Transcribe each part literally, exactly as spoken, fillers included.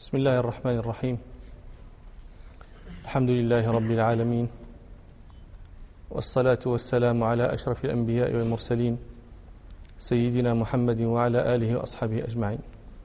بسم الله الرحمن الرحيم. الحمد لله رب العالمين، والصلاة والسلام على أشرف الأنبياء والمرسلين سيدنا محمد وعلى آله وأصحابه أجمعين.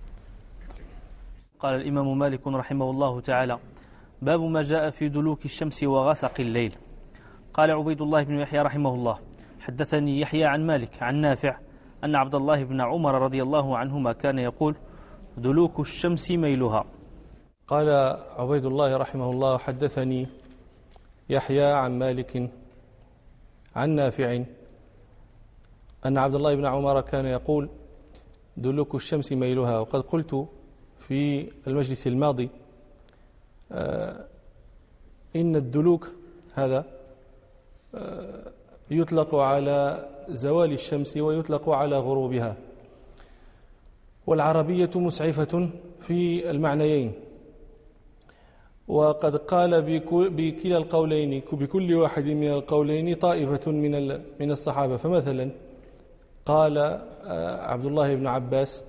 قال الإمام مالك رحمه الله تعالى: باب ما جاء في دلوك الشمس وغسق الليل. قال عبيد الله بن يحيى رحمه الله: حدثني يحيى عن مالك عن نافع أن عبد الله بن عمر رضي الله عنهما كان يقول: دلوك الشمس ميلها. قال عبيد الله رحمه الله: حدثني يحيى عن مالك عن نافع أن عبد الله بن عمر كان يقول: دلوك الشمس ميلها. وقد قلت في المجلس الماضي آه إن الدلوك هذا آه يطلق على زوال الشمس ويطلق على غروبها، والعربية مسعفة في المعنيين، وقد قال بكلا القولين بكل واحد من القولين طائفة من من الصحابة. فمثلا قال عبد الله بن عباس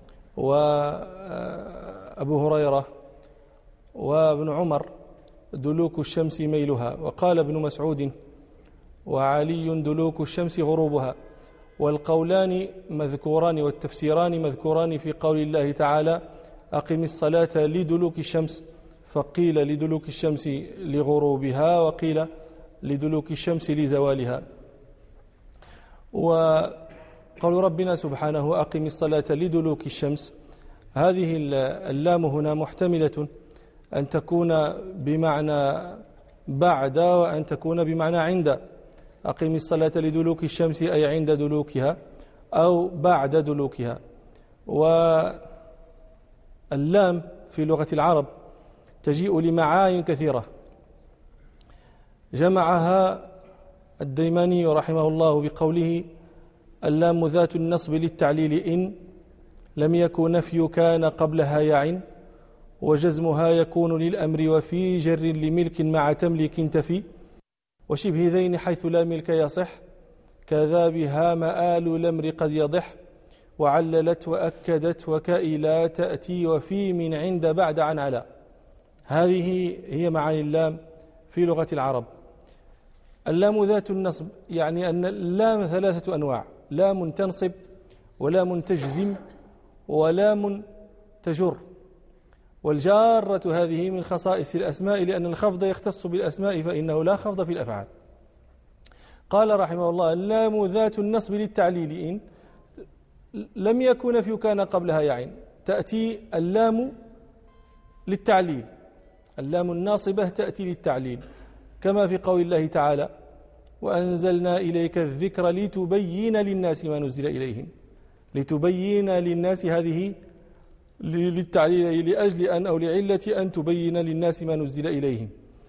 وأبو هريرة وابن عمر: دلوك الشمس ميلها. وقال ابن مسعود وعلي: دلوك الشمس غروبها. والقولان مذكوران والتفسيران مذكوران في قول الله تعالى: أقم الصلاة لدلوك الشمس، فقيل لدلوك الشمس لغروبها، وقيل لدلوك الشمس لزوالها. وقول ربنا سبحانه: أقم الصلاة لدلوك الشمس، هذه اللام هنا محتملة أن تكون بمعنى بعد وأن تكون بمعنى عند. أقم الصلاة لدلوك الشمس أي عند دلوكها أو بعد دلوكها. واللام في لغة العرب تجيء لمعاني كثيرة، جمعها الديماني رحمه الله بقوله: اللام ذات النصب للتعليل إن لم يكن نفي كان قبلها يعن، وجزمها يكون للأمر وفي جر لملك مع تملك تفي، وشبه ذين حيث لا ملك يصح، كذا بها مآل الأمر قد يضح، وعللت وأكدت وكأي لا تأتي وفي من عند بعد عن علا. هذه هي معاني اللام في لغة العرب. اللام ذات النصب يعني أن اللام ثلاثة أنواع: لام تنصب، ولام تجزم، ولام تجر. والجارة هذه من خصائص الأسماء، لأن الخفض يختص بالأسماء فإنه لا خفض في الأفعال. قال رحمه الله: اللام ذات النصب للتعليل إن لم يكن نفي كان قبلها يعين. تأتي اللام للتعليل، اللام الناصبة تأتي للتعليل، كما في قول الله تعالى: وأنزلنا إليك الذكر لتبين للناس ما نزل إليهم. لتبين للناس هذه للتعليل لأجل أن أو لعلة أن تبين للناس ما نزل إليهم.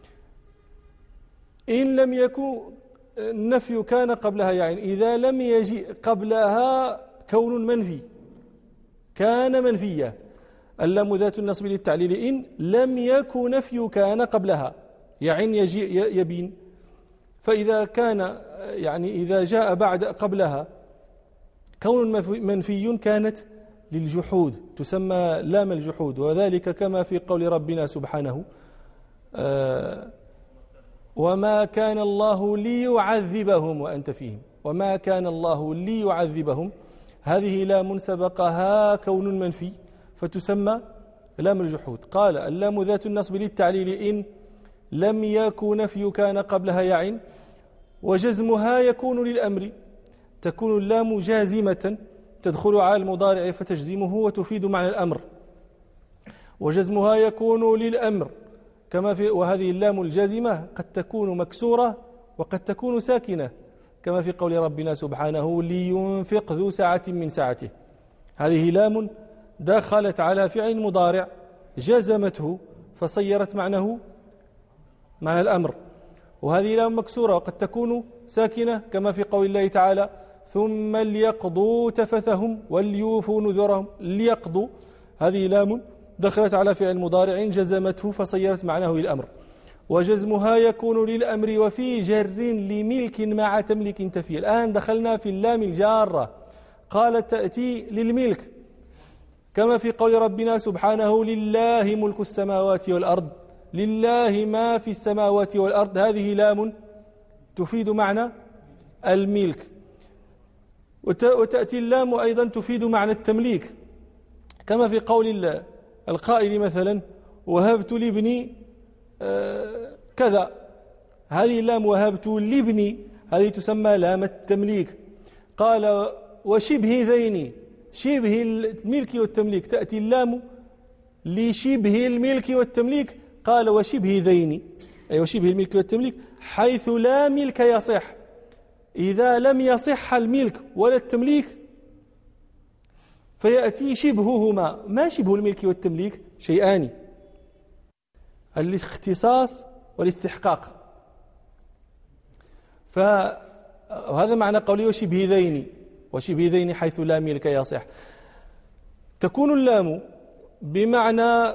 إن لم يكن النفي كان قبلها يعني إذا لم يجي قبلها كون منفي كان منفيا. اللام ذات النصب للتعليل إن لم يكن نفي كان قبلها يعن يجي يبين. فإذا كان يعني إذا جاء بعد قبلها كون منفي كانت للجحود، تسمى لام الجحود، وذلك كما في قول ربنا سبحانه: آه وما كان الله ليعذبهم وأنت فيهم. وما كان الله ليعذبهم، هذه لام سبقها كون منفي فتسمى لام الجحود. قال: اللام ذات النصب للتعليل إن لم يكن نفي كان قبلها يعن، وجزمها يكون للأمر، تكون اللام جازمة تدخل على المضارع فتجزمه وتفيد معنى الأمر. وجزمها يكون للأمر كما في وهذه اللام الجازمة قد تكون مكسورة وقد تكون ساكنة، كما في قول ربنا سبحانه: لينفق ذو سعة من سعته. هذه لام دخلت على فعل مضارع جزمته فصيرت معناه معنى الأمر. وهذه لام مكسورة وقد تكون ساكنة، كما في قول الله تعالى: ثم ليقضوا تفثهم وليوفوا نذرهم. ليقضوا هذه لام دخلت على فعل مضارع جزمته فصيرت معناه للأمر. وجزمها يكون للأمر وفي جر لملك مع تملك تفي. الآن دخلنا في اللام الجارة. قالت تأتي للملك كما في قول ربنا سبحانه لله ملك السماوات والأرض، لله ما في السماوات والأرض، هذه لام تفيد معنى الملك. وتأتي اللام أيضا تفيد معنى التمليك، كما في قول القائل مثلا وهبت لابني كذا، هذه اللام وهبت لابني هذه تسمى لام التمليك. قال وشبه ذين، شبه الملك والتمليك، تأتي اللام لشبه الملك والتمليك. قال وشبه ذين أي وشبه الملك والتمليك حيث لا ملك يصح، إذا لم يصح الملك ولا التمليك فيأتي شبههما. ما شبه الملك والتمليك؟ شيئان، الاختصاص والاستحقاق. فهذا معنى قوله وشبه ذين، وشبه ذين حيث لا ملك يصح. تكون اللام بمعنى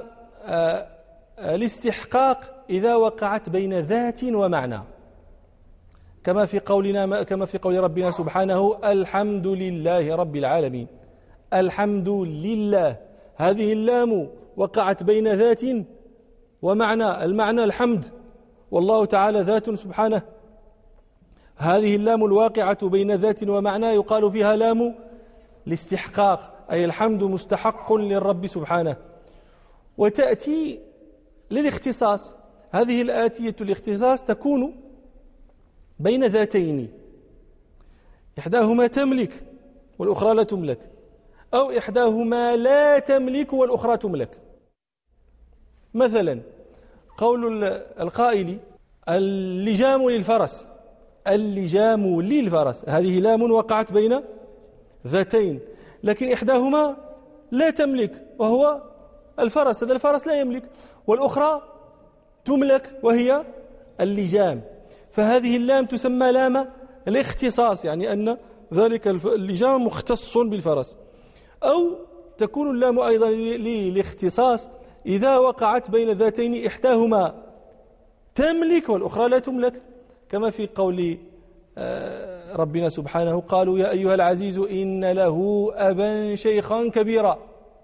الاستحقاق إذا وقعت بين ذات ومعنى، كما في قولنا كما في قول ربنا سبحانه الحمد لله رب العالمين. الحمد لله، هذه اللام وقعت بين ذات ومعنى، المعنى الحمد، والله تعالى ذات سبحانه. هذه اللام الواقعة بين ذات ومعنى يقال فيها لام الاستحقاق، أي الحمد مستحق للرب سبحانه. وتأتي للاختصاص، هذه الآتية الاختصاص تكون بين ذاتين، إحداهما تملك والأخرى لا تملك، أو إحداهما لا تملك والأخرى تملك. مثلا قول القائل اللجام للفرس، اللجام للفرس، هذه لام وقعت بين ذاتين، لكن إحداهما لا تملك وهو الفرس، هذا الفرس لا يملك، والأخرى تملك وهي اللجام. فهذه اللام تسمى لام الاختصاص، يعني أن ذلك اللجام مختص بالفرس. أو تكون اللام أيضا للاختصاص إذا وقعت بين ذاتين إحداهما تملك والأخرى لا تملك، كما في قول ربنا سبحانه قالوا يا أيها العزيز إن له أبا شيخا كبيرا.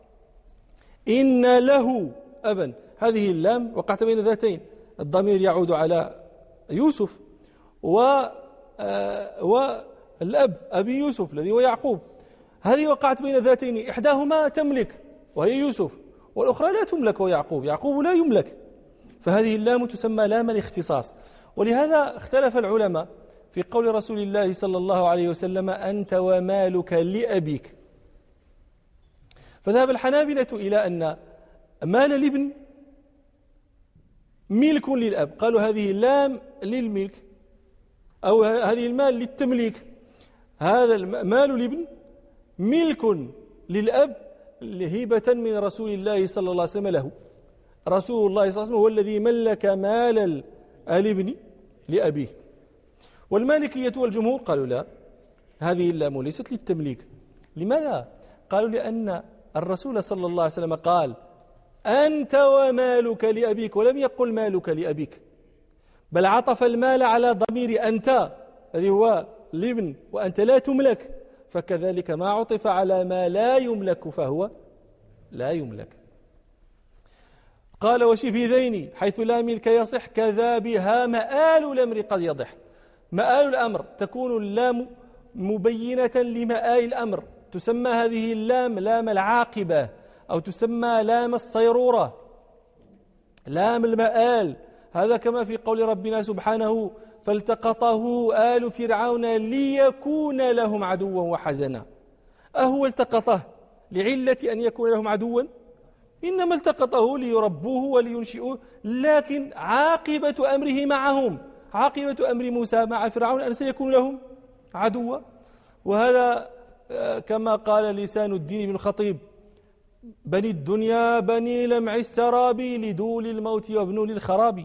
إن له أبا، هذه اللام وقعت بين ذاتين، الضمير يعود على يوسف و والأب أبي يوسف الذي هو يعقوب. هذه وقعت بين ذاتين، إحداهما تملك وهي يوسف، والأخرى لا تملك وهي يعقوب، يعقوب لا يملك. فهذه اللام تسمى لام الاختصاص. ولهذا اختلف العلماء في قول رسول الله صلى الله عليه وسلم أنت ومالك لأبيك. فذهب الحنابلة إلى أن مال الابن ملك للأب، قالوا هذه اللام للملك، أو هذه المال للتمليك. هذا مال الابن ملك للأب هبة من رسول الله صلى الله عليه وسلم له. رسول الله صلى الله عليه وسلم هو الذي ملك مال الابن لأبيه. والمالكية والجمهور قالوا لا، هذه اللام ليست للتمليك. لماذا؟ قالوا لأن الرسول صلى الله عليه وسلم قال أنت ومالك لأبيك، ولم يقل مالك لأبيك، بل عطف المال على ضمير أنت الذي هو الابن، وأنت لا تملك، فكذلك ما عطف على ما لا يملك فهو لا يملك. قال وشبه ذين حيث لا ملك يصح كذا بها مآل الأمر قد يضح. مآل الأمر تكون اللام مبينة لمآل الأمر، تسمى هذه اللام لام العاقبة، أو تسمى لام الصيرورة، لام المآل. هذا كما في قول ربنا سبحانه فالتقطه آل فرعون ليكون لهم عدوا وحزنا. أهو التقطه لعلة أن يكون لهم عدوا؟ إنما التقطه ليربوه ولينشئوه، لكن عاقبة أمره معهم، عاقبة أمر موسى مع فرعون أن سيكون لهم عدوا. وهذا كما قال لسان الدين بن الخطيب بني الدنيا بني لمع السراب لدول الموت وابنوا للخراب.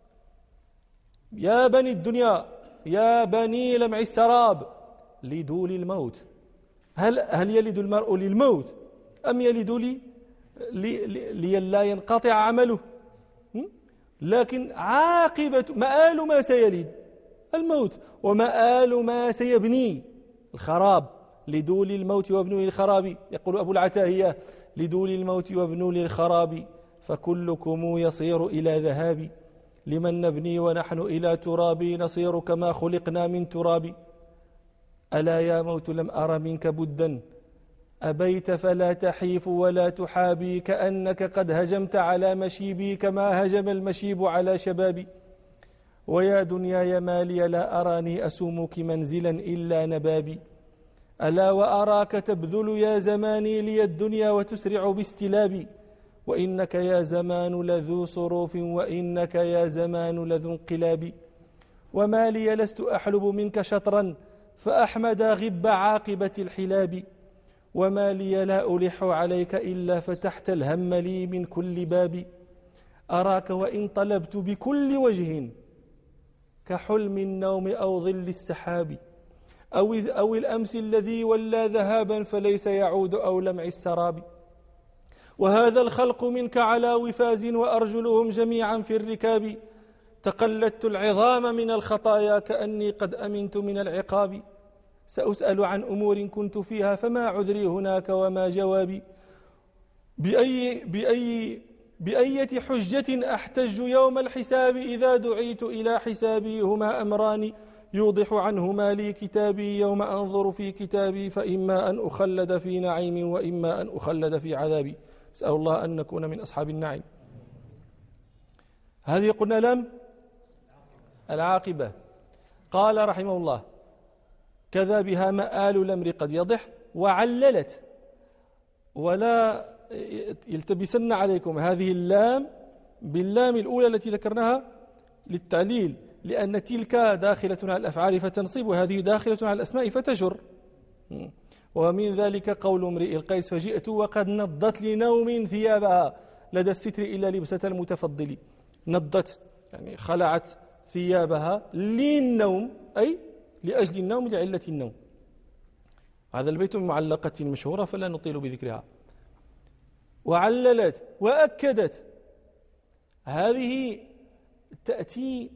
يا بني الدنيا يا بني لمع السراب لدول الموت. هل هل يلد المرء للموت أم يلد لي ليلا ينقطع عمله؟ لكن عاقبة مآل ما سيلد الموت، ومآل ما سيبني الخراب. لدول الموت وابنوا للخراب. يقول أبو العتاهية لدول الموت وابنوا للخراب فكلكم يصير إلى ذهاب لمن نبني ونحن إلى تراب نصير كما خلقنا من تراب ألا يا موت لم أر منك بدا أبيت فلا تحيف ولا تحابي كأنك قد هجمت على مشيبي كما هجم المشيب على شبابي ويا دنياي ما لي لا أراني أسومك منزلا إلا نبابي ألا وأراك تبذل يا زماني لي الدنيا وتسرع باستلابي وإنك يا زمان لذو صروف وإنك يا زمان لذو انقلاب وما لي لست أحلب منك شطرا فأحمد غب عاقبة الحلاب وما لي لا ألح عليك إلا فتحت الهم لي من كل باب أراك وإن طلبت بكل وجه كحلم النوم أو ظل السحاب أو, أو الأمس الذي ولى ذهابا فليس يعود أو لمع السراب وهذا الخلق منك على وفاز وأرجلهم جميعا في الركاب تقلدت العظام من الخطايا كأني قد أمنت من العقاب سأسأل عن أمور كنت فيها فما عذري هناك وما جوابي بأي, بأي, بأية حجة أحتج يوم الحساب إذا دعيت إلى حسابي هما أمران يوضح عنهما لي كتابي يوم أنظر في كتابي فإما أن أخلد في نعيم وإما أن أخلد في عذابي أسأل الله أن نكون من أصحاب النعيم. هذه قلنا لم العاقبة. قال رحمه الله كذا بها مآل الأمر قد يضح وعللت ولا يلتبسن عليكم هذه اللام باللام الأولى التي ذكرناها للتعليل لأن تلك داخلة على الأفعال فتنصب وهذه داخلة على الأسماء فتجر. ومن ذلك قول امرئ القيس فجئت وقد نضت لنوم ثيابها لدى الستر إلا لبسة المتفضل. نضت يعني خلعت ثيابها للنوم أي لأجل النوم لعلة النوم. هذا البيت من معلقة مشهورة فلا نطيل بذكرها. وعللت وأكدت هذه تأتي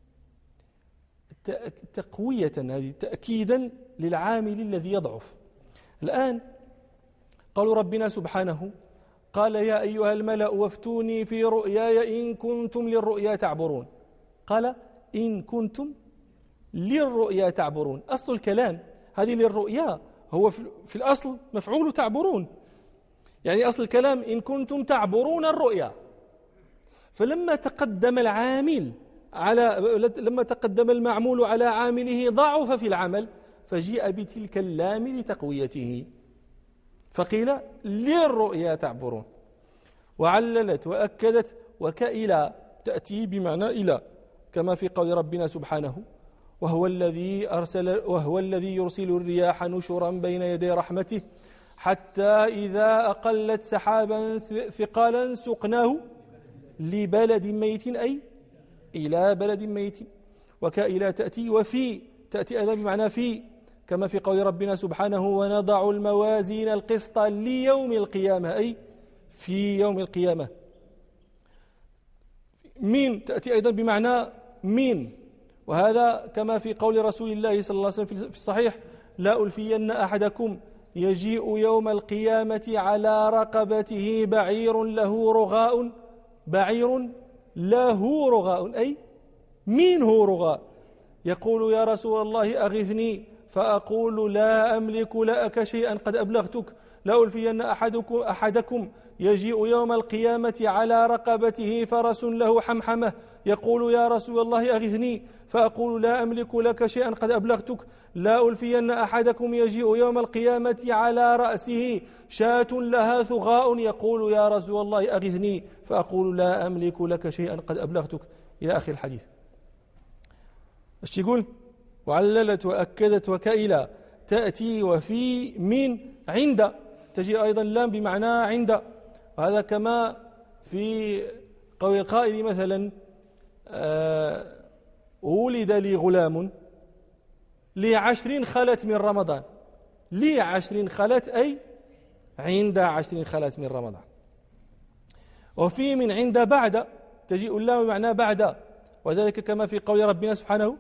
تقوية هذه تأكيدا للعامل الذي يضعف. الآن قالوا ربنا سبحانه قال يا أيها الملأ وافتوني في رؤياي إن كنتم للرؤيا تعبرون. قال إن كنتم للرؤيا تعبرون. أصل الكلام هذه للرؤيا هو في الأصل مفعول تعبرون يعني أصل الكلام إن كنتم تعبرون الرؤيا. فلما تقدم العامل على لما تقدم المعمول على عامله ضعف في العمل فجيء بتلك اللام لتقويته فقيل للرؤيا تعبرون. وعللت وأكدت وكإلى تأتي بمعنى إلى كما في قول ربنا سبحانه وهو الذي أرسل وهو الذي يرسل الرياح نشرا بين يدي رحمته حتى إذا أقلت سحابا ثقالا سقناه لبلد ميت أي إلى بلد ميت. وكإلى تأتي وفي تأتي أيضا بمعنى في كما في قول ربنا سبحانه ونضع الموازين القسط ليوم القيامة أي في يوم القيامة. من تأتي أيضا بمعنى من وهذا كما في قول رسول الله صلى الله عليه وسلم في الصحيح لا ألفين أحدكم يجيء يوم القيامة على رقبته بعير له رغاء بعير له رغاء أي من هو رغاء يقول يا رسول الله أغثني فأقول لا أملك لك شيئا قد أبلغتك لا ألفين أحدكم, أحدكم يجيء يوم القيامة على رقبته فرس له حمحمة يقول يا رسول الله أغثني فأقول لا أملك لك شيئا قد أبلغتك لا ألفين أحدكم يجيء يوم القيامة على رأسه شاة لها ثغاء يقول يا رسول الله أغثني فأقول لا أملك لك شيئا قد أبلغتك إلى آخر الحديث. ايش يقول؟ وعللت وأكدت وكإلى تأتي وفي من عند تجي أيضا اللام بمعنى عند. وهذا كما في قول القائل مثلا آه ولد لي غلام لعشر خلت من رمضان لعشر خلت أي عند عشر خلت من رمضان. وفي من عند بعد تجيء اللام بمعنى بعد وذلك كما في قول ربنا سبحانه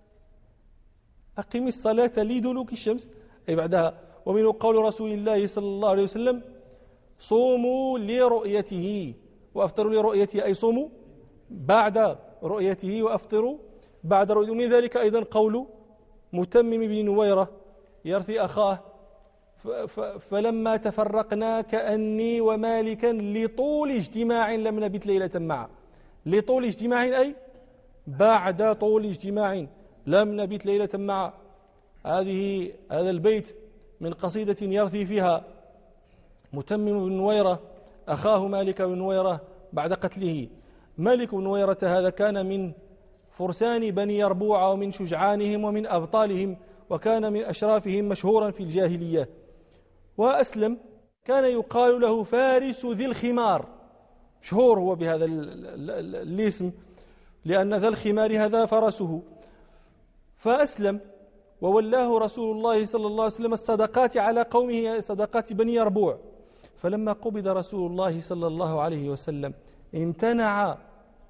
أقم الصلاة لدلوك الشمس أي بعدها. ومنه قول رسول الله صلى الله عليه وسلم صوموا لرؤيته وأفطروا لرؤيته، أي صوموا بعد رؤيته وأفطروا بعد رؤيته. من ذلك أيضا قول متمم بن نويرة يرثي أخاه فلما تفرقنا كأني ومالكا لطول اجتماع لم نبت ليلة معا. لطول اجتماع أي بعد طول اجتماع لم نبت ليلة معا. هذه هذا البيت من قصيدة يرثي فيها متمم بن نويرة أخاه مالك بن نويرة بعد قتله. مالك بن نويرة هذا كان من فرسان بني يربوع ومن شجعانهم ومن أبطالهم، وكان من أشرافهم مشهورا في الجاهلية، وأسلم. كان يقال له فارس ذي الخمار، مشهور هو بهذا الاسم لأن ذا الخمار هذا فرسه. فأسلم وولاه رسول الله صلى الله عليه وسلم الصدقات على قومه، صدقات بني يربوع. فلما قبض رسول الله صلى الله عليه وسلم امتنع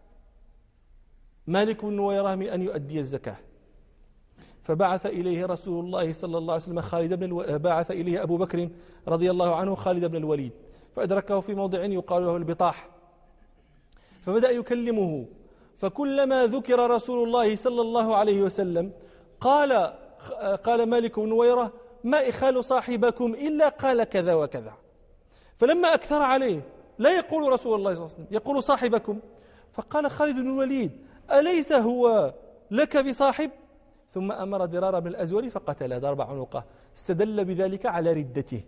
مالك بن نويرة من أن يؤدي الزكاة، فبعث إليه رسول الله صلى الله عليه وسلم خالد بن الو... بعث إليه أبو بكر رضي الله عنه خالد بن الوليد، فأدركه في موضع يقال له البطاح، فبدأ يكلمه. فكلما ذكر رسول الله صلى الله عليه وسلم قال قال مالك بن نويرة: ما إخال صاحبكم إلا قال كذا وكذا. فلما أكثر عليه لا يقول رسول الله صلى الله عليه وسلم، يقول صاحبكم. فقال خالد بن الوليد: أليس هو لك بصاحب؟ ثم أمر ضرار بن الأزور فقتله ضرب عنقه، استدل بذلك على ردته.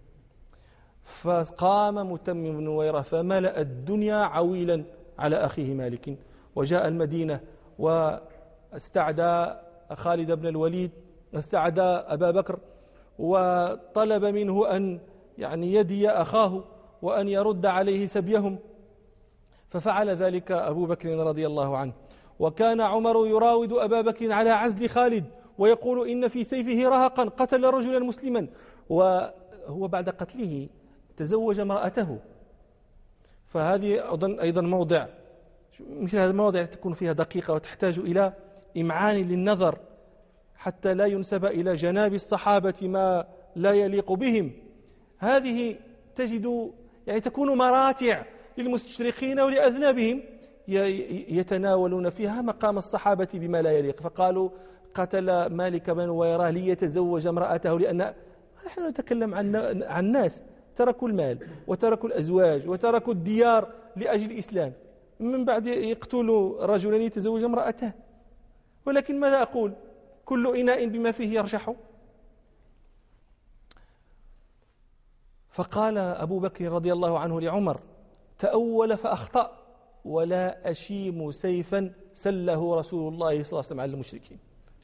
فقام متمم بن نويرة فملأ الدنيا عويلا على أخيه مالك، وجاء المدينة واستعدى خالد بن الوليد، استعدى أبا بكر، وطلب منه أن يعني يدي أخاه وأن يرد عليه سبيهم، ففعل ذلك أبو بكر رضي الله عنه. وكان عمر يراود أبا بكر على عزل خالد ويقول: إن في سيفه رهقا قتل رجلا مسلما. وهو بعد قتله تزوج امرأته. فهذه أيضا موضع، مثل هذا المواضع تكون فيها دقيقة وتحتاج إلى إمعان للنظر حتى لا ينسب إلى جناب الصحابة ما لا يليق بهم. هذه تجد يعني تكون مراتع للمستشرقين ولأذنابهم يتناولون فيها مقام الصحابة بما لا يليق. فقالوا: قتل مالك بن نويرة ليتزوج امرأته، لأن نحن نتكلم عن عن ناس تركوا المال وتركوا الأزواج وتركوا الديار لأجل الإسلام، من بعد يقتل رجلا يتزوج امرأته. ولكن ماذا أقول؟ كل إناء بما فيه يرشح. فقال أبو بكر رضي الله عنه لعمر: تأول فأخطأ، ولا أشيم سيفا سله رسول الله صلى الله عليه وسلم على المشركين.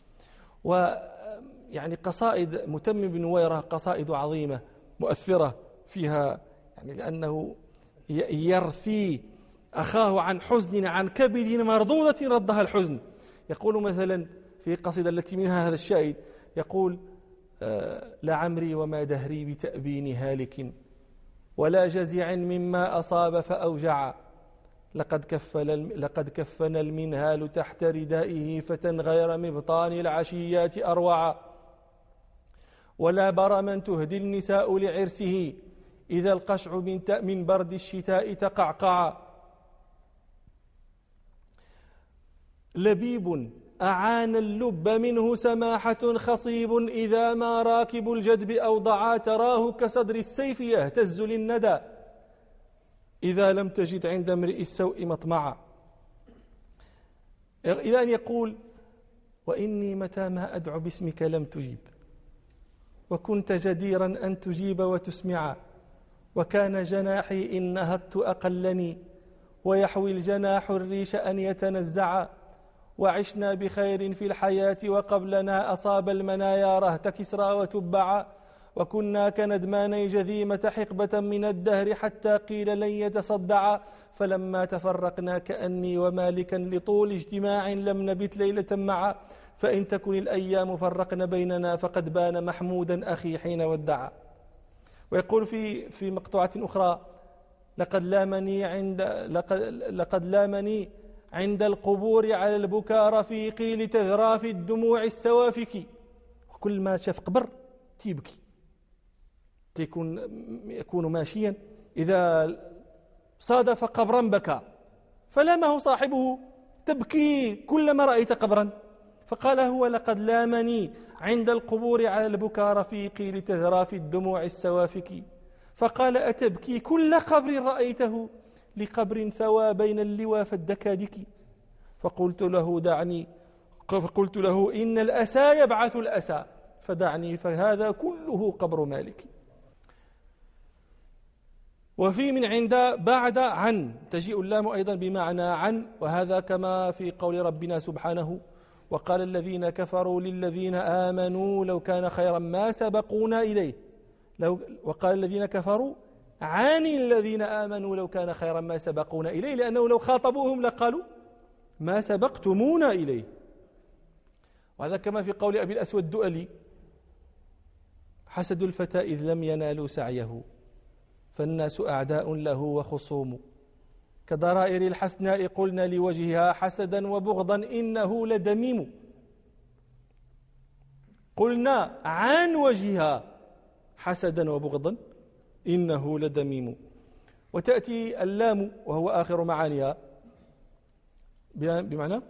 ويعني قصائد متمم بن نويرة قصائد عظيمة مؤثرة فيها، يعني لأنه يرثي أخاه عن حزن عن كبد مردودة ردها الحزن. يقول مثلا في قصيدة التي منها هذا الشاهد، يقول: آه لعمري وما دهري بتأبين هالك، ولا جزع مما أصاب فأوجع، لقد كفل لقد كفنا المنهال تحت ردائه فتى غير مبطان العشيات أروع، ولا برما تهدي النساء لعرسه إذا القشع من, من برد الشتاء تقعقع، لبيب أعان اللب منه سماحة خصيب إذا ما راكب الجدب أوضعا، تراه كصدر السيف يهتز للندى إذا لم تجد عند امرئ السوء مطمعا. إلى أن يقول: وإني متى ما أدعو باسمك لم تجيب، وكنت جديرا أن تجيب وتسمع، وكان جناحي إن نهضت أقلني، ويحوي الجناح الريش أن يتنزع، وعشنا بخير في الحياة وقبلنا أصاب المنايا رهت كسرى وتبعا، وكنا كندماني جذيمة حقبة من الدهر حتى قيل لن يتصدعا، فلما تفرقنا كأني ومالكا لطول اجتماع لم نبت ليلة معا، فإن تكن الأيام فرقن بيننا فقد بان محمودا أخي حين ودعا. ويقول في في مقطوعة أخرى: لقد لامني عند لقد, لقد لامني عند القبور على البكاء رفيقي لتذراف الدموع السوافك. كل ما شاف قبر تيبكي، تكون يكون ماشيا إذا صادف قبرا بكى، فلامه صاحبه: تبكي كلما رأيت قبرا؟ فقال هو: لقد لامني عند القبور على البكاء رفيقي لتذرى في الدموع السوافك. فقال: أتبكي كل قبر رأيته لقبر ثوى بين اللوى فالدكادك. فقلت له: دعني فقلت له: إن الأسى يبعث الأسى فدعني، فهذا كله قبر مالك. وفي من عند بعد عن تجيء اللام أيضا بمعنى عن، وهذا كما في قول ربنا سبحانه: وقال الذين كفروا للذين آمنوا لو كان خيرا ما سبقونا إليه. لو وقال الذين كفروا عن الذين آمنوا لو كان خيرا ما سبقونا إليه، لأنه لو خاطبوهم لقالوا ما سبقتمونا إليه. وهذا كما في قول أبي الأسود الدؤلي: حسد الفتى إذ لم ينالوا سعيه فالناس أعداء له وخصوم، كضرائر الحسناء قلنا لوجهها حسدا وبغضا إنه لدميم. قلنا عن وجهها حسدا وبغضا إنه لدميم. وتأتي اللام وهو آخر معانيها بمعنى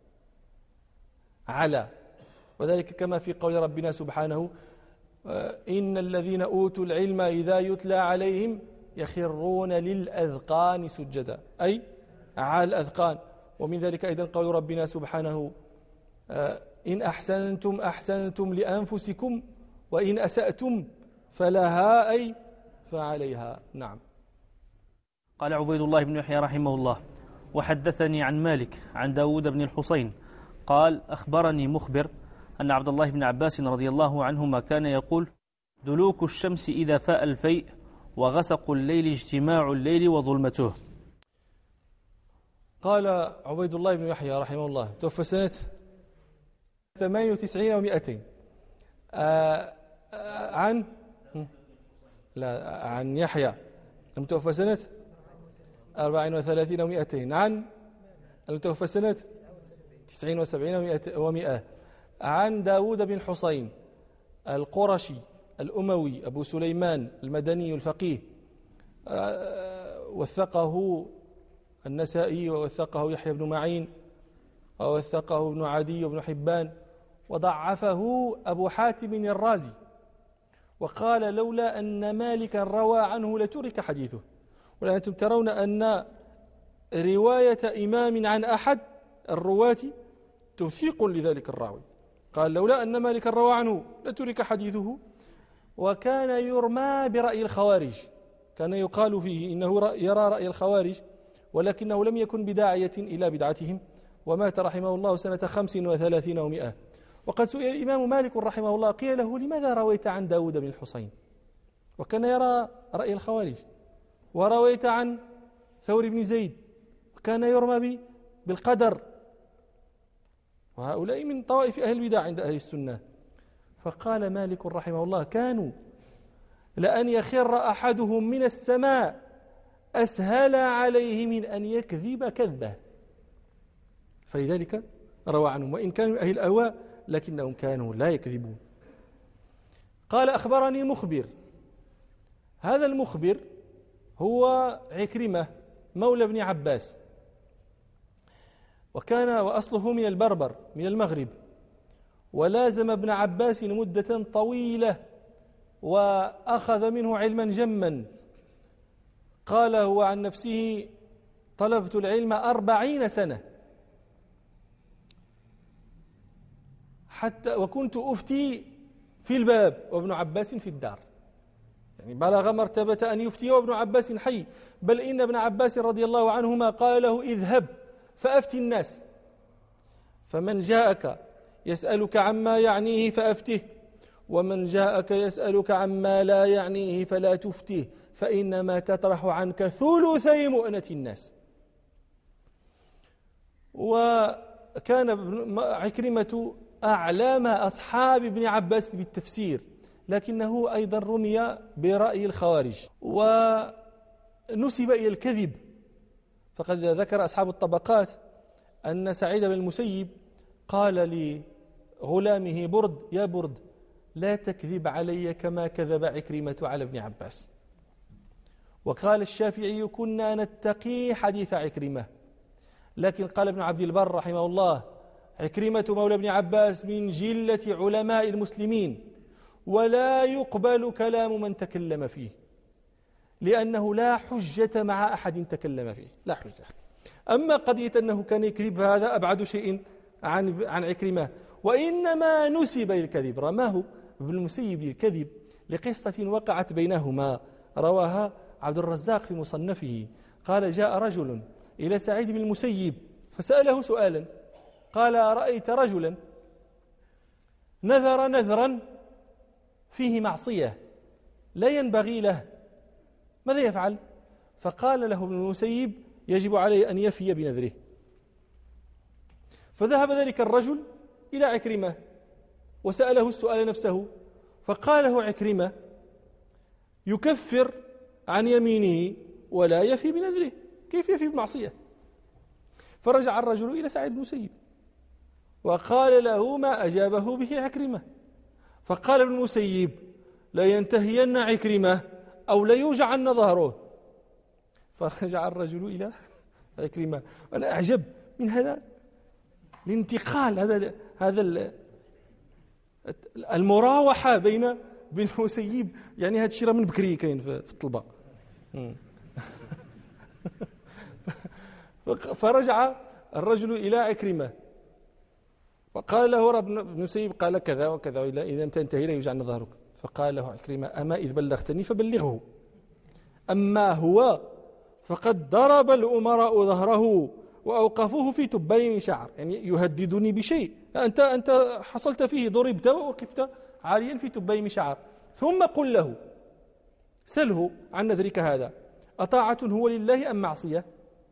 على، وذلك كما في قول ربنا سبحانه: إن الذين أوتوا العلم إذا يتلى عليهم يخرون للأذقان سجدا، أي على الأذقان. ومن ذلك أيضا قول ربنا سبحانه: إن أحسنتم أحسنتم لأنفسكم وإن أسأتم فلها أي فعليها. نعم. قال عبيد الله بن يحيى رحمه الله: وحدثني عن مالك عن داود بن الحصين قال: أخبرني مخبر أن عبد الله بن عباس رضي الله عنهما كان يقول: دلوك الشمس إذا فاء الفيء وغسق الليل اجتماع الليل وظلمته. قال عبيد الله بن يحيى رحمه الله، توفى سنة ثمانية وتسعين ومئتين. آه آه عن لا عن يحيى المتوفى سنة أربعين وثلاثين ومئتين، عن المتوفى سنة تسعين وسبعين ومئة، عن داود بن حصين القرشي الأموي أبو سليمان المدني الفقيه، وثقه النسائي ووثقه يحيى بن معين ووثقه ابن عدي وابن حبان، وضعفه أبو حاتم الرازي، وقال: لولا أن مالكا روى عنه لترك حديثه. ولأنتم ترون أن رواية إمام عن أحد الرواة توثيق لذلك الراوي. قال: لولا أن مالكا روى عنه لترك حديثه. وكان يرمى برأي الخوارج، كان يقال فيه إنه يرى رأي الخوارج، ولكنه لم يكن بداعية إلى بدعتهم، ومات رحمه الله سنة خمس وثلاثين ومئة. وقد سئل الإمام مالك رحمه الله قيل له: لماذا رويت عن داود بن الحصين؟ وكان يرى رأي الخوارج. ورويت عن ثور بن زيد وكان يرمى بالقدر، وهؤلاء من طوائف أهل البدع عند أهل السنة. فقال مالك رحمه الله: كانوا لأن يخر أحدهم من السماء أسهل عليه من أن يكذب كذبة، فلذلك روى عنهم، وإن كانوا أهل الأهواء لكنهم كانوا لا يكذبون. قال: أخبرني مخبر. هذا المخبر هو عكرمة مولى ابن عباس، وكان وأصله من البربر من المغرب، ولازم ابن عباس مدة طويلة وأخذ منه علما جما. قال هو عن نفسه: طلبت العلم أربعين سنة حتى وكنت أفتي في الباب وابن عباس في الدار. يعني بلغ مرتبة أن يفتي وابن عباس حي، بل إن ابن عباس رضي الله عنهما قال له: اذهب فأفتي الناس، فمن جاءك يسألك عما يعنيه فأفته، ومن جاءك يسألك عما لا يعنيه فلا تفته، فإنما تطرح عنك ثلثي مؤنة الناس. وكان عكرمة أعلام أصحاب ابن عباس بالتفسير، لكنه أيضا رمي برأي الخوارج ونسب إلى الكذب. فقد ذكر أصحاب الطبقات أن سعيد بن المسيب قال لغلامه برد: يا برد، لا تكذب علي كما كذب عكرمة على ابن عباس. وقال الشافعي كنا نتقي حديث عكرمة، لكن قال ابن عبد البر رحمه الله عكرمة مولى ابن عباس من جلة علماء المسلمين ولا يقبل كلام من تكلم فيه، لأنه لا حجة مع أحد تكلم فيه، لا حجة. أما قضية أنه كان يكذب هذا أبعد شيء عن عن عكرمة، وإنما نسب للكذب، رماه ابن المسيب بالكذب لقصة وقعت بينهما رواها عبد الرزاق في مصنفه. قال جاء رجل إلى سعيد بن المسيب فسأله سؤالا، قال رأيت رجلا نذر نذرا فيه معصية لا ينبغي له، ماذا يفعل؟ فقال له ابن المسيب يجب عليه أن يفي بنذره. فذهب ذلك الرجل إلى عكرمة وسأله السؤال نفسه، فقال له عكرمة يكفر عن يمينه ولا يفي بنذره، كيف يفي بمعصية؟ فرجع الرجل إلى سعيد بن المسيب وقال له ما أجابه به عكرمة، فقال ابن المسيب لا ينتهين عكرمة أو لا يوجعن ظهره. فرجع الرجل إلى عكرمة. أنا أعجب من هذا الانتقال، هذا هذا المراوحة بين بين المسيب، يعني هذا الشيء من بكري كاين في الطلبة. فرجع الرجل إلى عكرمة وقال له ابن المسيب قال كذا وكذا إلا إذا تنتهي لا يوجعن ظهرك. فقال له عكرمة أما إذ بلغتني فبلغه، أما هو فقد ضرب الأمراء ظهره وأوقفوه في تبين من شعر، يعني يهددني بشيء، أنت أنت حصلت فيه، ضربت ووقفت عاليا في تبين من شعر. ثم قل له سله عن نذرك هذا أطاعة هو لله أم معصية؟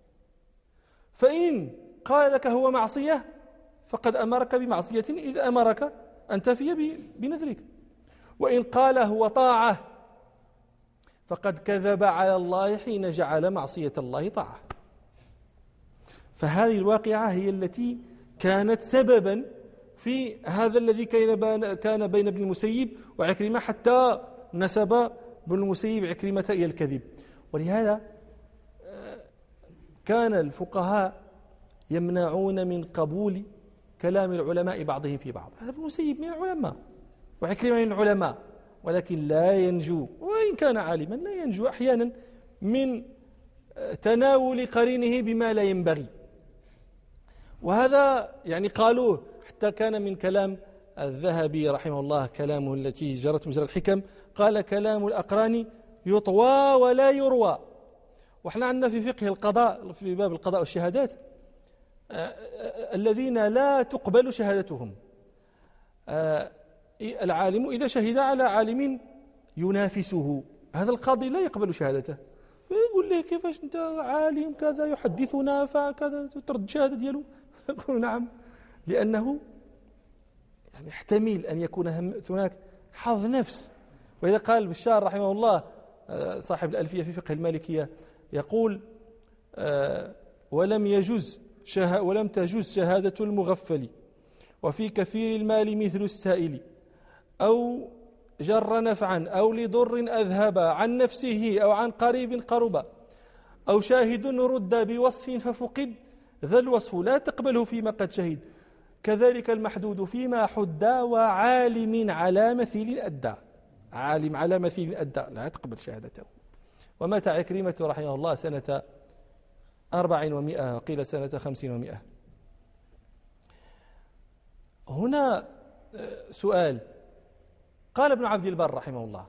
فإن قال لك هو معصية فقد أمرك بمعصية إذ أمرك أن تفي بنذرك، وإن قال هو طاعة فقد كذب على الله حين جعل معصية الله طاعة. فهذه الواقعة هي التي كانت سببا في هذا الذي كان بين ابن المسيب وعكرمة، حتى نسب ابن المسيب عكرمة إلى الكذب. ولهذا كان الفقهاء يمنعون من قبول كلام العلماء بعضهم في بعض. هذا ابن المسيب من العلماء وعكرمة من العلماء، ولكن لا ينجو، وإن كان عالما لا ينجو أحيانا من تناول قرينه بما لا ينبغي. وهذا يعني قالوه، حتى كان من كلام الذهبي رحمه الله كلامه التي جرت مجرى الحكم، قال كلام الأقران يطوى ولا يروى. وإحنا عندنا في فقه القضاء في باب القضاء والشهادات الذين لا تقبل شهادتهم. العالم إذا شهد على عالم ينافسه، هذا القاضي لا يقبل شهادته، يقول له كيفاش أنت عالم كذا يحدثنا فكذا ترد شهادة دياله؟ يقول نعم، لأنه يعني يحتمل أن يكون هناك حظ نفس. وإذا قال بشار رحمه الله صاحب الألفية في فقه المالكية يقول ولم يجوز شه ولم تجوز شهادة المغفل وفي كثير المال مثل السائل، أو جر نفعا أو لضر أذهب عن نفسه أو عن قريب قرب، أو شاهد رد بوصف ففقد ذا الوصف لا تقبله فيما قد شهد، كذلك المحدود فيما حدى وعالم على مثيل أدى. عالم على مثيل أدى لا تقبل شهادته. ومات عكرمة رحمه الله سنة أربع ومئة وقيل سنة خمس ومئة. هنا سؤال، قال ابن عبد البر رحمه الله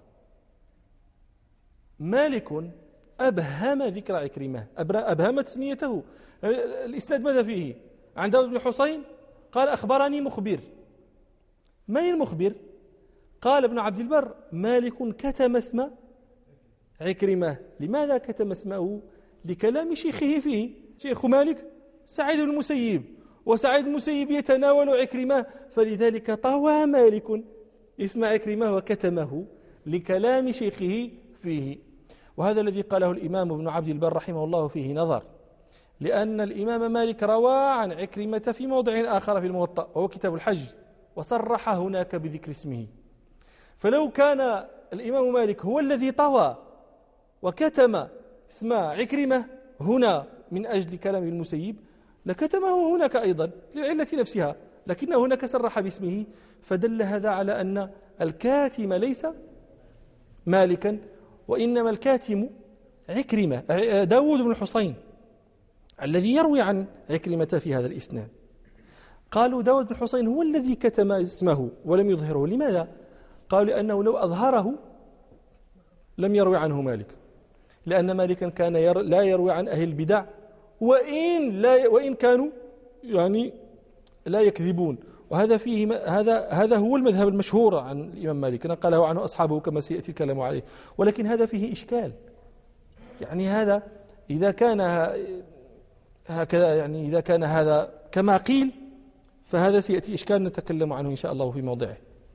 مالك أبهم ذكر عكرمة، أبهم تسميته. الإسناد ماذا فيه؟ عن داود بن حسين قال أخبرني مخبر. من المخبر؟ قال ابن عبد البر مالك كتم اسم عكرمة. لماذا كتم اسمه؟ لكلام شيخه فيه. شيخ مالك سعيد بن المسيب، وسعيد بن المسيب يتناول عكرمة، فلذلك طوى مالك اسم عكرمة وكتمه لكلام شيخه فيه. وهذا الذي قاله الإمام ابن عبد البر رحمه الله فيه نظر، لأن الإمام مالك روى عن عكرمة في موضع آخر في الموطأ وهو كتاب الحج، وصرح هناك بذكر اسمه. فلو كان الإمام مالك هو الذي طوى وكتم اسم عكرمة هنا من أجل كلام المسيب لكتمه هناك أيضا للعلة نفسها، لكنه هناك صرح باسمه، فدل هذا على أن الكاتم ليس مالكا، وإنما الكاتم عكرمة داود بن الحصين الذي يروي عن عكرمة في هذا الإسناد. قالوا داود بن الحصين هو الذي كتم اسمه ولم يظهره. لماذا؟ قالوا لأنه لو أظهره لم يروي عنه مالك، لأن مالكا كان ير لا يروي عن أهل البدع وإن, لا وإن كانوا يعني لا يكذبون. وهذا فيه هذا هذا هو المذهب المشهور عن الإمام مالك، نقله عنه أصحابه كما سيأتي الكلام عليه. ولكن هذا فيه إشكال، يعني هذا إذا كان هكذا، يعني إذا كان هذا كما قيل فهذا سيأتي إشكال نتكلم عنه إن شاء الله في موضعه.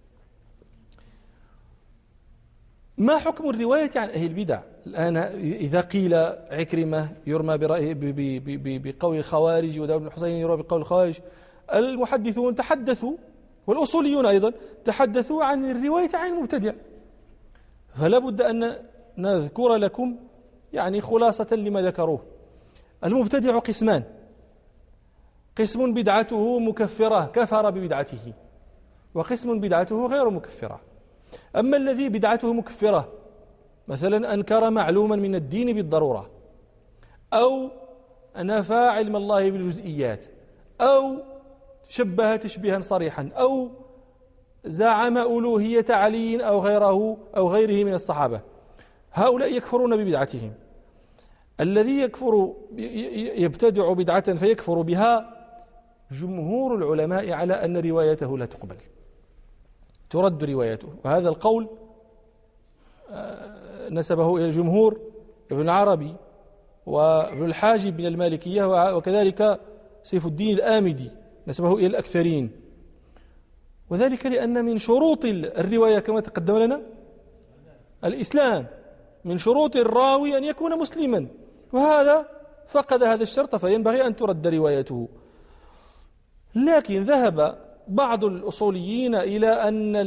ما حكم الرواية عن أهل البدع؟ الآن إذا قيل عكرمة يرمى برأي بقول الخوارج وداود بن الحصين يرمى بقول الخوارج، المحدثون تحدثوا والأصوليون أيضا تحدثوا عن الرواية عن المبتدع، فلا بد أن نذكر لكم يعني خلاصة لما ذكروه. المبتدع قسمان: قسم بدعته مكفرة كفر ببدعته، وقسم بدعته غير مكفرة. أما الذي بدعته مكفرة، مثلا أنكر معلوما من الدين بالضرورة، أو نفى علم الله بالجزئيات، أو شبه تشبيها صريحا، أو زعم ألوهية علي أو غيره أو غيره من الصحابة، هؤلاء يكفرون ببدعتهم. الذي يكفر يبتدع بدعة فيكفر بها، جمهور العلماء على أن روايته لا تقبل، ترد روايته. وهذا القول نسبه إلى الجمهور ابن العربي وابن الحاجب من المالكية، وكذلك سيف الدين الآمدي نسبه إلى الأكثرين. وذلك لأن من شروط الرواية كما تقدم لنا الإسلام، من شروط الراوي أن يكون مسلما، وهذا فقد هذا الشرط فينبغي أن ترد روايته. لكن ذهب بعض الأصوليين إلى أن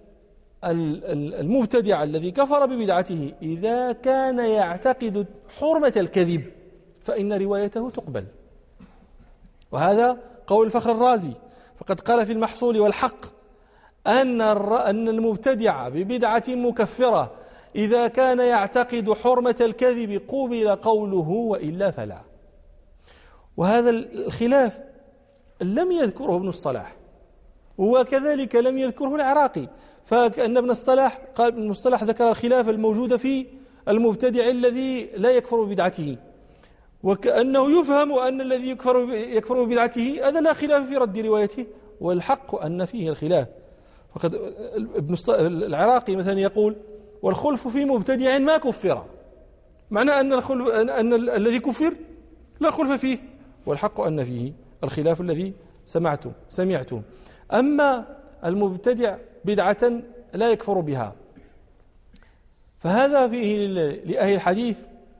المبتدع الذي كفر ببدعته إذا كان يعتقد حرمة الكذب فإن روايته تقبل، وهذا قول الفخر الرازي، فقد قال في المحصول والحق أن أن المبتدع ببدعة مكفرة إذا كان يعتقد حرمة الكذب قبل قوله وإلا فلا. وهذا الخلاف لم يذكره ابن الصلاح، وكذلك لم يذكره العراقي، فكأن ابن الصلاح قال ابن الصلاح ذكر الخلاف الموجود في المبتدع الذي لا يكفر ببدعته، وكأنه يفهم أن الذي يكفر يكفر ببدعته هذا لا خلاف في رد روايته، والحق أن فيه الخلاف. فقد ابن العراقي مثلا يقول: والخلف في مبتدع ما كفر، معنى أن الخلف أن الذي كفر لا خلف فيه، والحق أن فيه الخلاف الذي سمعتم سمعتم. أما المبتدع بدعة لا يكفر بها، فهذا فيه لأهل الحديث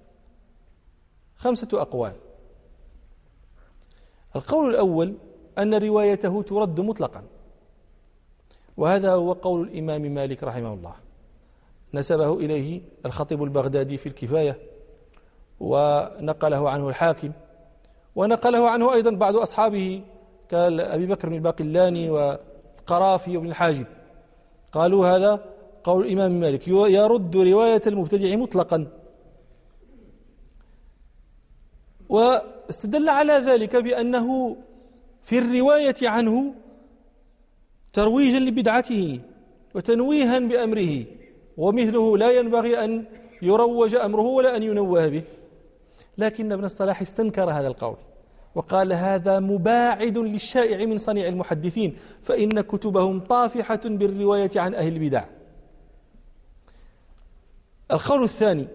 خمسة أقوال. القول الأول أن روايته ترد مطلقا، وهذا هو قول الإمام مالك رحمه الله، نسبه إليه الخطيب البغدادي في الكفاية، ونقله عنه الحاكم، ونقله عنه أيضا بعض أصحابه كأبي بكر بن الباقلاني والقرافي وابن الحاجب، قالوا هذا قول الإمام مالك يرد رواية المبتدع مطلقا. واستدل على ذلك بأنه في الرواية عنه ترويجا لبدعته وتنويها بأمره، ومثله لا ينبغي أن يروج أمره ولا أن ينوه به. لكن ابن الصلاح استنكر هذا القول وقال: هذا مباعد للشائع من صنيع المحدثين، فإن كتبهم طافحة بالرواية عن أهل البدع. القول الثاني: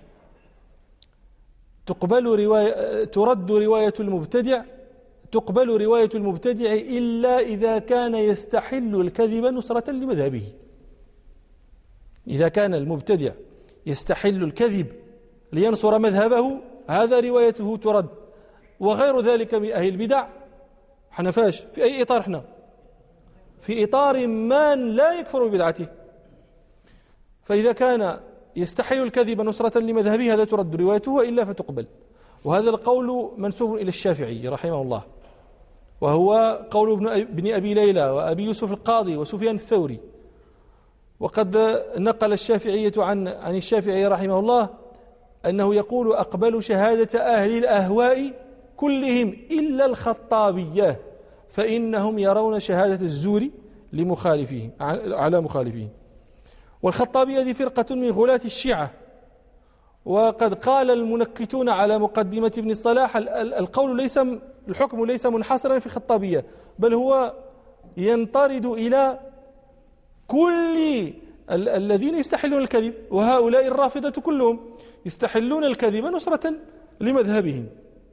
تقبل رواية ترد رواية المبتدع تقبل رواية المبتدع إلا إذا كان يستحل الكذب نصرة لمذهبه. إذا كان المبتدع يستحل الكذب لينصر مذهبه هذا روايته ترد. وغير ذلك من أهل البدع حنفاش في أي إطار؟ احنا في إطار من لا يكفر ببدعته. فإذا كان يستحيل الكذب نصرة لمذهبه هذا ترد روايته وإلا فتقبل. وهذا القول منسوب إلى الشافعي رحمه الله، وهو قول ابن أبي ليلى وأبي يوسف القاضي وسفيان الثوري. وقد نقل الشافعية عن عن الشافعي رحمه الله أنه يقول: أقبل شهادة أهل الأهواء كلهم إلا الخطابية فإنهم يرون شهادة الزور لمخالفهم على مخالفهم. والخطابية هذه فرقة من غلاة الشيعة، وقد قال المنكتون على مقدمة ابن الصلاح القول ليس الحكم ليس منحصرا في الخطابية، بل هو ينطرد إلى كل الذين يستحلون الكذب، وهؤلاء الرافضة كلهم يستحلون الكذب نصرة لمذهبهم.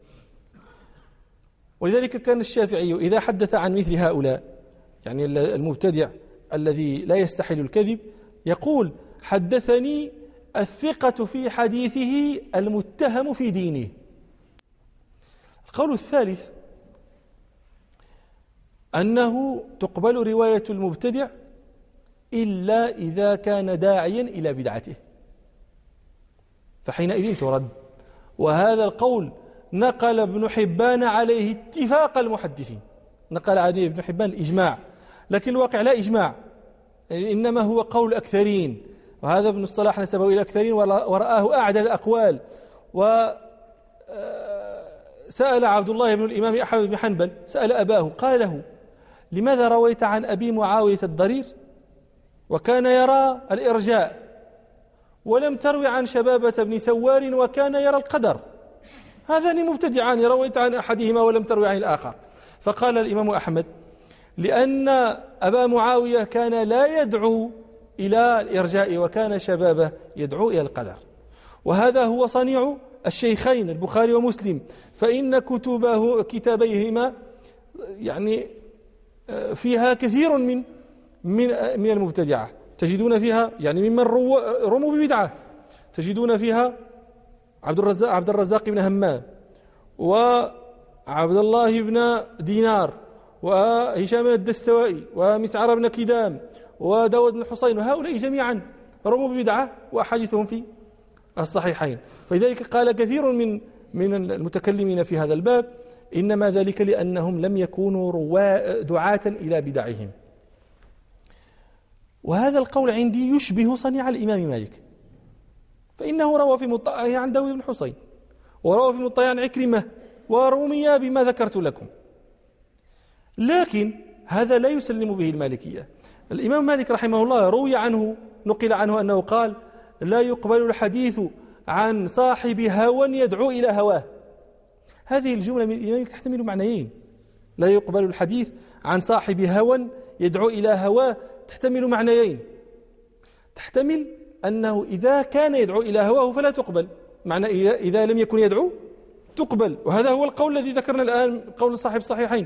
ولذلك كان الشافعي إذا حدث عن مثل هؤلاء، يعني المبتدع الذي لا يستحل الكذب، يقول: حدثني الثقة في حديثه المتهم في دينه. القول الثالث أنه تقبل رواية المبتدع إلا إذا كان داعيا إلى بدعته، فحينئذ ترد. وهذا القول نقل ابن حبان عليه اتفاق المحدثين، نقل عليه ابن حبان الإجماع، لكن الواقع لا إجماع، إنما هو قول أكثرين، وهذا ابن الصلاح نسبه إلى أكثرين ورآه أعدل الأقوال. وسأل عبد الله بن الإمام أحمد بن حنبل، سأل أباه قال له: لماذا رويت عن أبي معاوية الضرير وكان يرى الإرجاء، ولم تروي عن شبابة بن سوار وكان يرى القدر؟ هذان مبتدعان، رويت عن أحدهما ولم تروي عن الآخر. فقال الإمام أحمد: لأن أبا معاوية كان لا يدعو إلى الإرجاء وكان شبابه يدعو إلى القدر، وهذا هو صنيع الشيخين البخاري ومسلم، فإن كتبه كتابيهما يعني فيها كثير من من من المبتدعة، تجدون فيها يعني ممن رموا ببدعة، تجدون فيها عبد الرزاق عبد الرزاق بن همام، وعبد الله بن دينار، وهشام الدستوائي، ومسعر بن كدام، وداود بن حسين، وهؤلاء جميعا رموا ببدعة وأحاديثهم في الصحيحين. فلذلك قال كثير من من المتكلمين في هذا الباب: إنما ذلك لأنهم لم يكونوا رواة دعاة إلى بدعهم. وهذا القول عندي يشبه صنيع الإمام مالك، فإنه روى في مطأه عن داود بن حسين، وروى في مطأه عن عكرمة، ورمي بما ذكرت لكم. لكن هذا لا يسلم به المالكية. الإمام مالك رحمه الله روي عنه نقل عنه أنه قال: لا يقبل الحديث عن صاحب هوى يدعو إلى هواه. هذه الجملة من الإمام تحتمل معنيين: لا يقبل الحديث عن صاحب هوى يدعو إلى هواه، تحتمل معنيين. تحتمل أنه إذا كان يدعو إلى هواه فلا تقبل، معنى إذا, إذا لم يكن يدعو تقبل، وهذا هو القول الذي ذكرنا الآن، قول صاحب الصحيحين.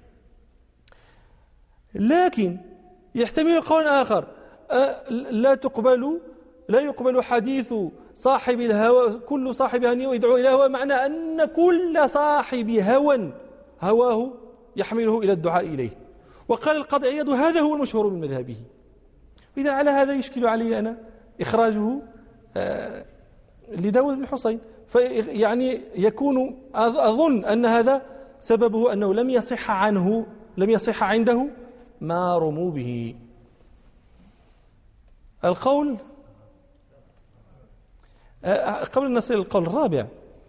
لكن يحتمل قول آخر: لا تقبل لا يقبل حديث صاحب الهوى، كل صاحب هوى يدعو إلى هوى، معنى أن كل صاحب هوى هواه يحمله إلى الدعاء إليه. وقال القاضي عياض: هذا هو المشهور من مذهبه. إذا على هذا يشكل علي أنا إخراجه لداود بن حسين، فيعني يكون أظن أن هذا سببه أنه لم يصح عنه لم يصح عنده ما رموا به. القول قبل أن نصل القول الرابع،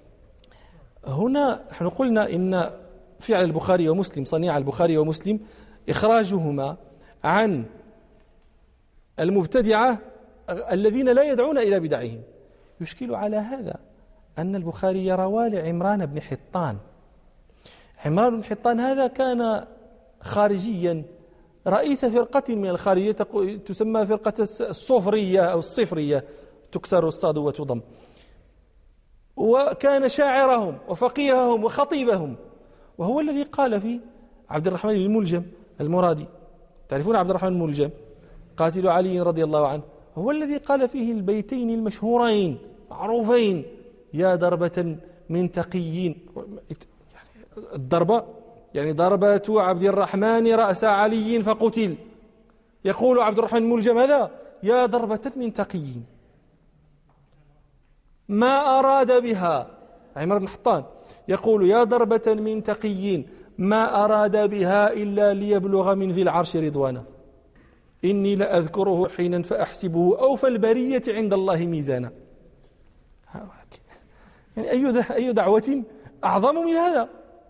هنا نحن قلنا إن فعل البخاري ومسلم، صنيع البخاري ومسلم، إخراجهما عن المبتدعة الذين لا يدعون إلى بدعهم. يشكل على هذا أن البخاري يروى لعمران بن حطان. عمران بن حطان هذا كان خارجيا، رئيس فرقة من الخارجية تسمى فرقة الصفرية أو الصفرية، تكسر الصاد وتضم، وكان شاعرهم وفقيههم وخطيبهم، وهو الذي قال في عبد الرحمن الملجم المرادي، تعرفون عبد الرحمن الملجم قاتل علي رضي الله عنه، هو الذي قال فيه البيتين المشهورين معروفين: يا ضربة من تقيين، الضربة يعني ضربة عبد الرحمن رأس علي فقتل، يقول عبد الرحمن الملجم هذا: يا ضربة من تقيين. ما أراد بها. عمر بن حطان يقول يا ضربة من تقي ما أراد بها إلا ليبلغ من ذي العرش رضوانا إني لأذكره حينا فأحسبه أوفى البرية عند الله ميزانا. يعني أي أي دعوة أعظم من هذا؟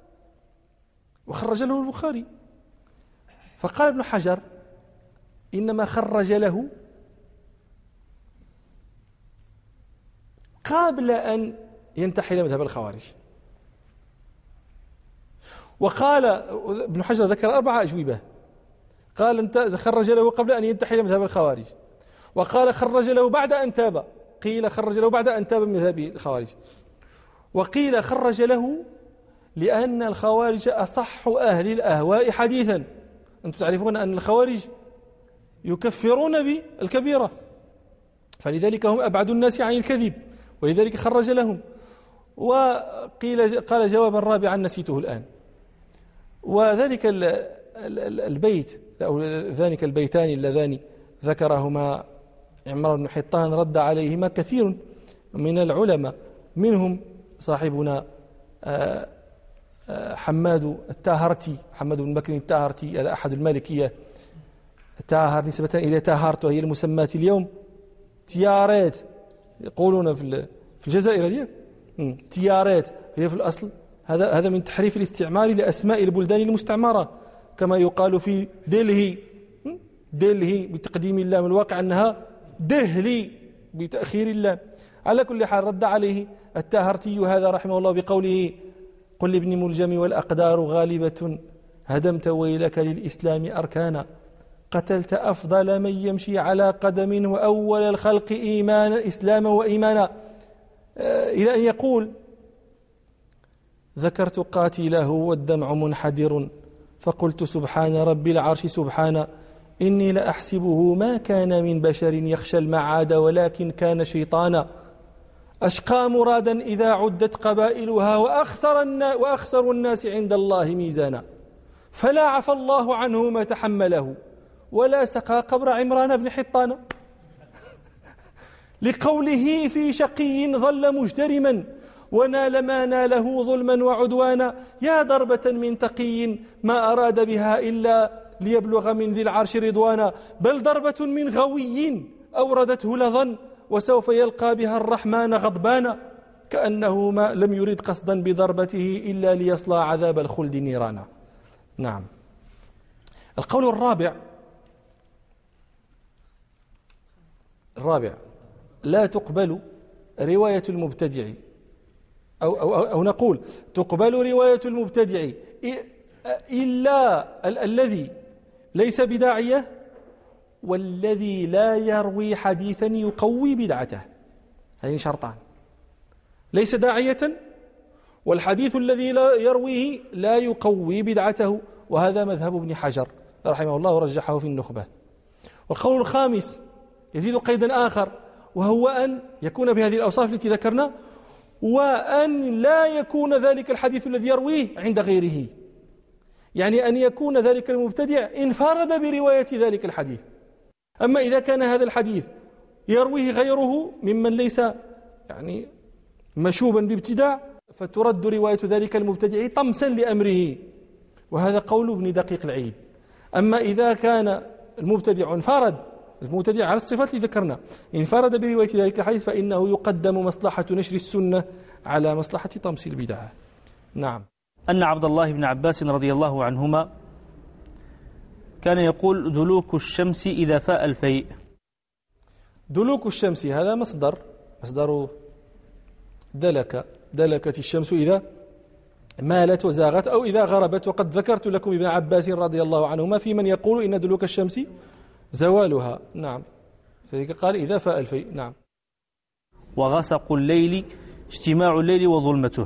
وخرج له البخاري. فقال ابن حجر إنما خرج له قبل أن ينتحل مذهب الخوارج. وقال ابن حجر ذكر أربعة أجوبة، قال انت خرج له قبل أن ينتحل مذهب الخوارج، وقال خرج له بعد أن تاب، قيل خرج له بعد أن تاب من مذهب الخوارج، وقيل خرج له لأن الخوارج أصح أهل الأهواء حديثا. أنتم تعرفون أن الخوارج يكفرون بالكبيرة، فلذلك هم أبعد الناس عن الكذب، ولذلك خرج لهم. وقيل قال جوابا رابعا نسيته الآن. وذلك البيت أو ذلك البيتان اللذان ذكرهما عمار بن حطان رد عليهما كثير من العلماء، منهم صاحبنا حماد التاهرتي، حماد بن بكر التاهرتي، هذا أحد المالكية. تاهر نسبة إلى تاهرت وهي المسماة اليوم تيارات، يقولون في في الجزائر هذه تيارات، هي في الأصل هذا هذا من تحريف الاستعمار لأسماء البلدان المستعمرة، كما يقال في دلهي دلهي بتقديم اللام، الواقع أنها دهلي بتأخير اللام. على كل حال رد عليه التاهرتي هذا رحمه الله بقوله قل لابن ملجم والأقدار غالبة هدمت ويلك للإسلام أركانا قتلت أفضل من يمشي على قدم وأول الخلق إيمانا إسلاما وإيمانا، إلى أن يقول ذكرت قاتله والدمع منحدر فقلت سبحان رب العرش سبحان إني لأحسبه ما كان من بشر يخشى المعاد ولكن كان شيطانا أشقى مرادا إذا عدت قبائلها وأخسر, النا وأخسر الناس عند الله ميزانا فلا عفى الله عنه ما تحمله ولا سقى قبر عمران بن حطان لقوله في شقي ظل مجترما ونال ما ناله ظلما وعدوانا يا ضربة من تقي ما أراد بها إلا ليبلغ من ذي العرش رضوانا بل ضربة من غوي أوردته لظا وسوف يلقى بها الرحمن غضبانا كأنه ما لم يرد قصدا بضربته إلا ليصلى عذاب الخلد نيرانا. نعم. القول الرابع الرابع لا تقبل رواية المبتدع أو, أو, أو نقول تقبل رواية المبتدع إلا ال- الذي ليس بداعية والذي لا يروي حديثا يقوي بدعته. هذين شرطان، ليس داعية والحديث الذي لا يرويه لا يقوي بدعته، وهذا مذهب ابن حجر رحمه الله ورجحه في النخبة. والقول الخامس يزيد قيدا آخر وهو أن يكون بهذه الأوصاف التي ذكرنا وأن لا يكون ذلك الحديث الذي يرويه عند غيره، يعني أن يكون ذلك المبتدع انفرد برواية ذلك الحديث. أما إذا كان هذا الحديث يرويه غيره ممن ليس يعني مشوبا بابتداع فترد رواية ذلك المبتدع طمسا لأمره، وهذا قول ابن دقيق العيد. أما إذا كان المبتدع انفرد المبتدع على الصفات اللي ذكرنا انفرد برواية ذلك الحديث فإنه يقدم مصلحة نشر السنة على مصلحة طمس البدعة. نعم. أن عبد الله بن عباس رضي الله عنهما كان يقول دلوك الشمس إذا فاء الفيء. دلوك الشمس هذا مصدر مصدر دلك، دلكت الشمس إذا مالت وزاغت أو إذا غربت. وقد ذكرت لكم ابن عباس رضي الله عنهما في من يقول إن دلوك الشمس زوالها. نعم، فذلك قال إذا فاء الفيء. نعم. وغسق الليل اجتماع الليل وظلمته.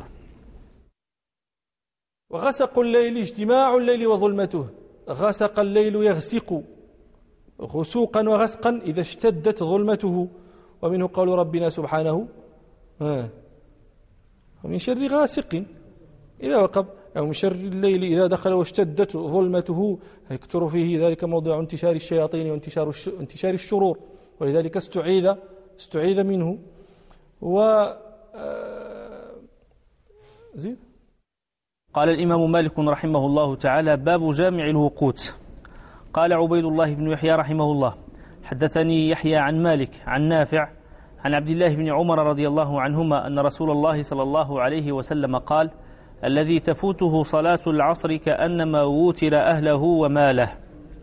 وغسق الليل اجتماع الليل وظلمته. غسق الليل يغسق غسوقا وغسقا إذا اشتدت ظلمته، ومنه قول ربنا سبحانه آه ومن شر غاسق إذا وقب، أو من شر الليل إذا دخل واشتدت ظلمته، يكثر فيه ذلك موضع انتشار الشياطين وانتشار انتشار الشرور، ولذلك استعيذ استعيذ منه. و زيد. قال الإمام مالك رحمه الله تعالى: باب جامع الوقوت. قال عبيد الله بن يحيى رحمه الله: حدثني يحيى عن مالك عن نافع عن عبد الله بن عمر رضي الله عنهما أن رسول الله صلى الله عليه وسلم قال: الذي تفوته صلاة العصر كأنما ووتر أهله وماله.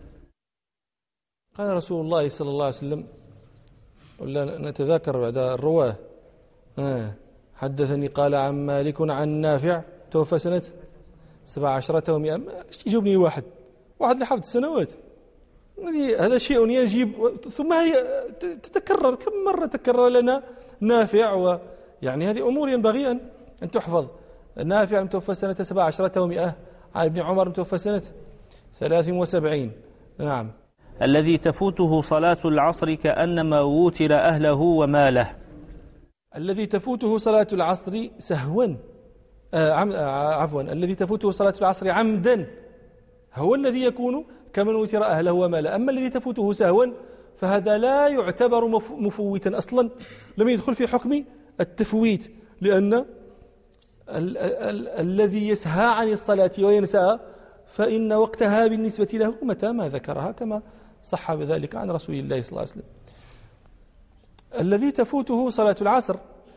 قال رسول الله صلى الله عليه وسلم، ولا نتذاكر بعد الرواه. آه. حدثني قال عن مالك عن نافع توفى سنة سبع عشرة ومئة. ايش يجيبني واحد واحد لحفظ السنوات؟ هذا شيء يجب، ثم هي تتكرر. كم مرة تكرر لنا نافع؟ ويعني هذه أمور ينبغي أن أن تحفظ. نافع متوفى سنة سبع عشرة ومئة، عن ابن عمر متوفى سنة ثلاث وسبعين. نعم. الذي تفوته صلاة العصر كأنما ووتر أهله وماله. الذي تفوته صلاة العصر سهوا آه عم آه عفوا الذي تفوته صلاة العصر عمدا هو الذي يكون كمن وتر أهله وماله. أما الذي تفوته سهوا فهذا لا يعتبر مفوتا أصلا، لم يدخل في حكم التفويت، لأن ال ال ال الذي يسهى عن الصلاة وينساها فإن وقتها بالنسبة له متى ما ذكرها، كما صح بذلك عن رسول الله صلى الله عليه وسلم. الذي تفوته صلاة العصر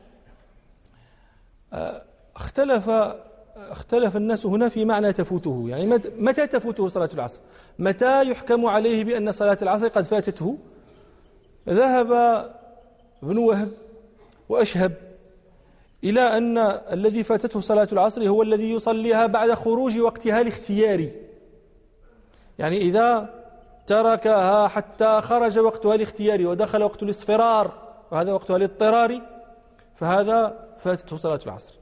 اختلف اختلف الناس هنا في معنى تفوته، يعني متى تفوته صلاة العصر، متى يحكم عليه بأن صلاة العصر قد فاتته. ذهب ابن وهب وأشهب إلى أن الذي فاتته صلاة العصر هو الذي يصليها بعد خروج وقتها الاختياري، يعني إذا تركها حتى خرج وقتها الاختياري ودخل وقت الاصفرار وهذا وقتها الاضطراري فهذا فاتته صلاة العصر.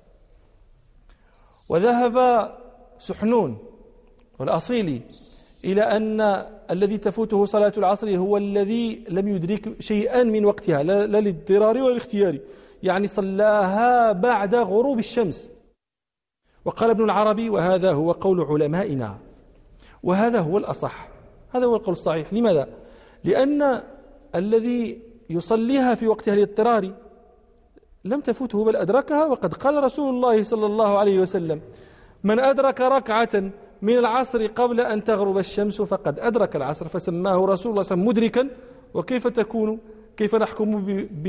وذهب سحنون والأصيلي إلى أن الذي تفوته صلاة العصر هو الذي لم يدرك شيئا من وقتها، لا للاضطرار ولا الاختياري، يعني صلاها بعد غروب الشمس. وقال ابن العربي: وهذا هو قول علمائنا، وهذا هو الأصح، هذا هو القول الصحيح. لماذا؟ لأن الذي يصليها في وقتها الاضطراري لم تفوته بل أدركها، وقد قال رسول الله صلى الله عليه وسلم: من أدرك ركعة من العصر قبل أن تغرب الشمس فقد أدرك العصر، فسماه رسول الله صلى الله عليه وسلم مدركا. وكيف تكون كيف نحكم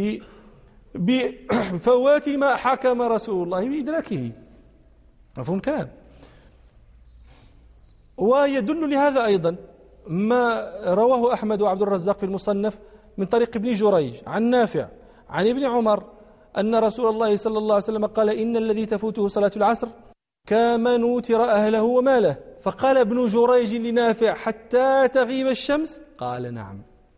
بفوات ما حكم رسول الله بإدراكه؟ مفهوم كلام. ويدل لهذا أيضا ما رواه أحمد وعبد الرزاق في المصنف من طريق ابن جريج عن نافع عن ابن عمر أن رسول الله صلى الله عليه وسلم قال: إن الذي تفوته صلاة العصر كمن وتر أهله وماله. فقال ابن جريج لنافع: حتى تغيب الشمس؟ قال: نعم.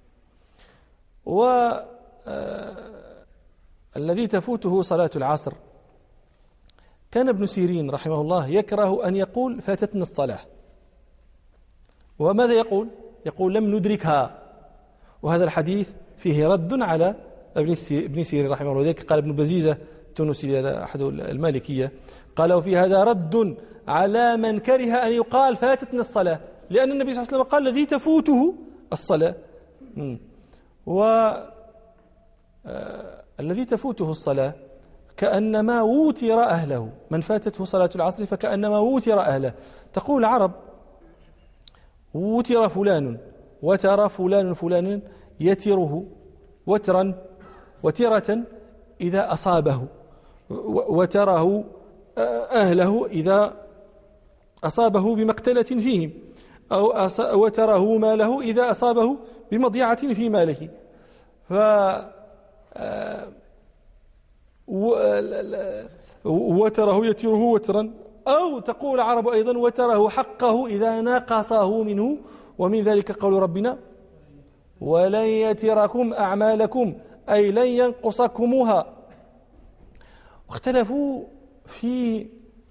والذي تفوته صلاة العصر كان ابن سيرين رحمه الله يكره أن يقول فاتتنا الصلاة، وماذا يقول؟ يقول لم ندركها. وهذا الحديث فيه رد على ابن سيرين رحمه الله. ذلك قال ابن بزيزة التونسي، هذا أحد المالكية، قال: وفي هذا رد على من كره أن يقال فاتتنا الصلاة، لأن النبي صلى الله عليه وسلم قال: الذي تفوته الصلاة. والذي تفوته الصلاة كأنما ووتر أهله، من فاتته صلاة العصر فكأنما ووتر أهله. تقول العرب: وتر فلان، وتر فلان فلانا يتره وترا وترة إذا أصابه، وتره أهله إذا أصابه بمقتلة فيهم، أو وتره ماله إذا أصابه بمضيعة في ماله. ف وتره يتره وترا، أو تقول العرب أيضا: وتره حقه إذا نقصه منه، ومن ذلك قول ربنا: ولن يتركم أعمالكم، أي لن ينقصكمها. واختلفوا في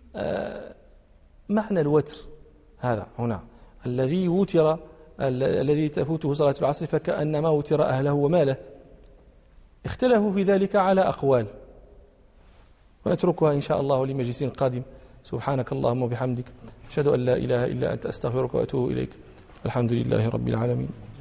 معنى الوتر هذا هنا، الذي وتر الذي تفوته صلاة العصر فكأنما وتر أهله وماله. اختلفوا في ذلك على أقوال، ونتركها إن شاء الله لمجلس قادم. سبحانك اللهم وبحمدك، أشهد أن لا إله إلا أنت، أستغفرك وأتوب إليك. الحمد لله رب العالمين.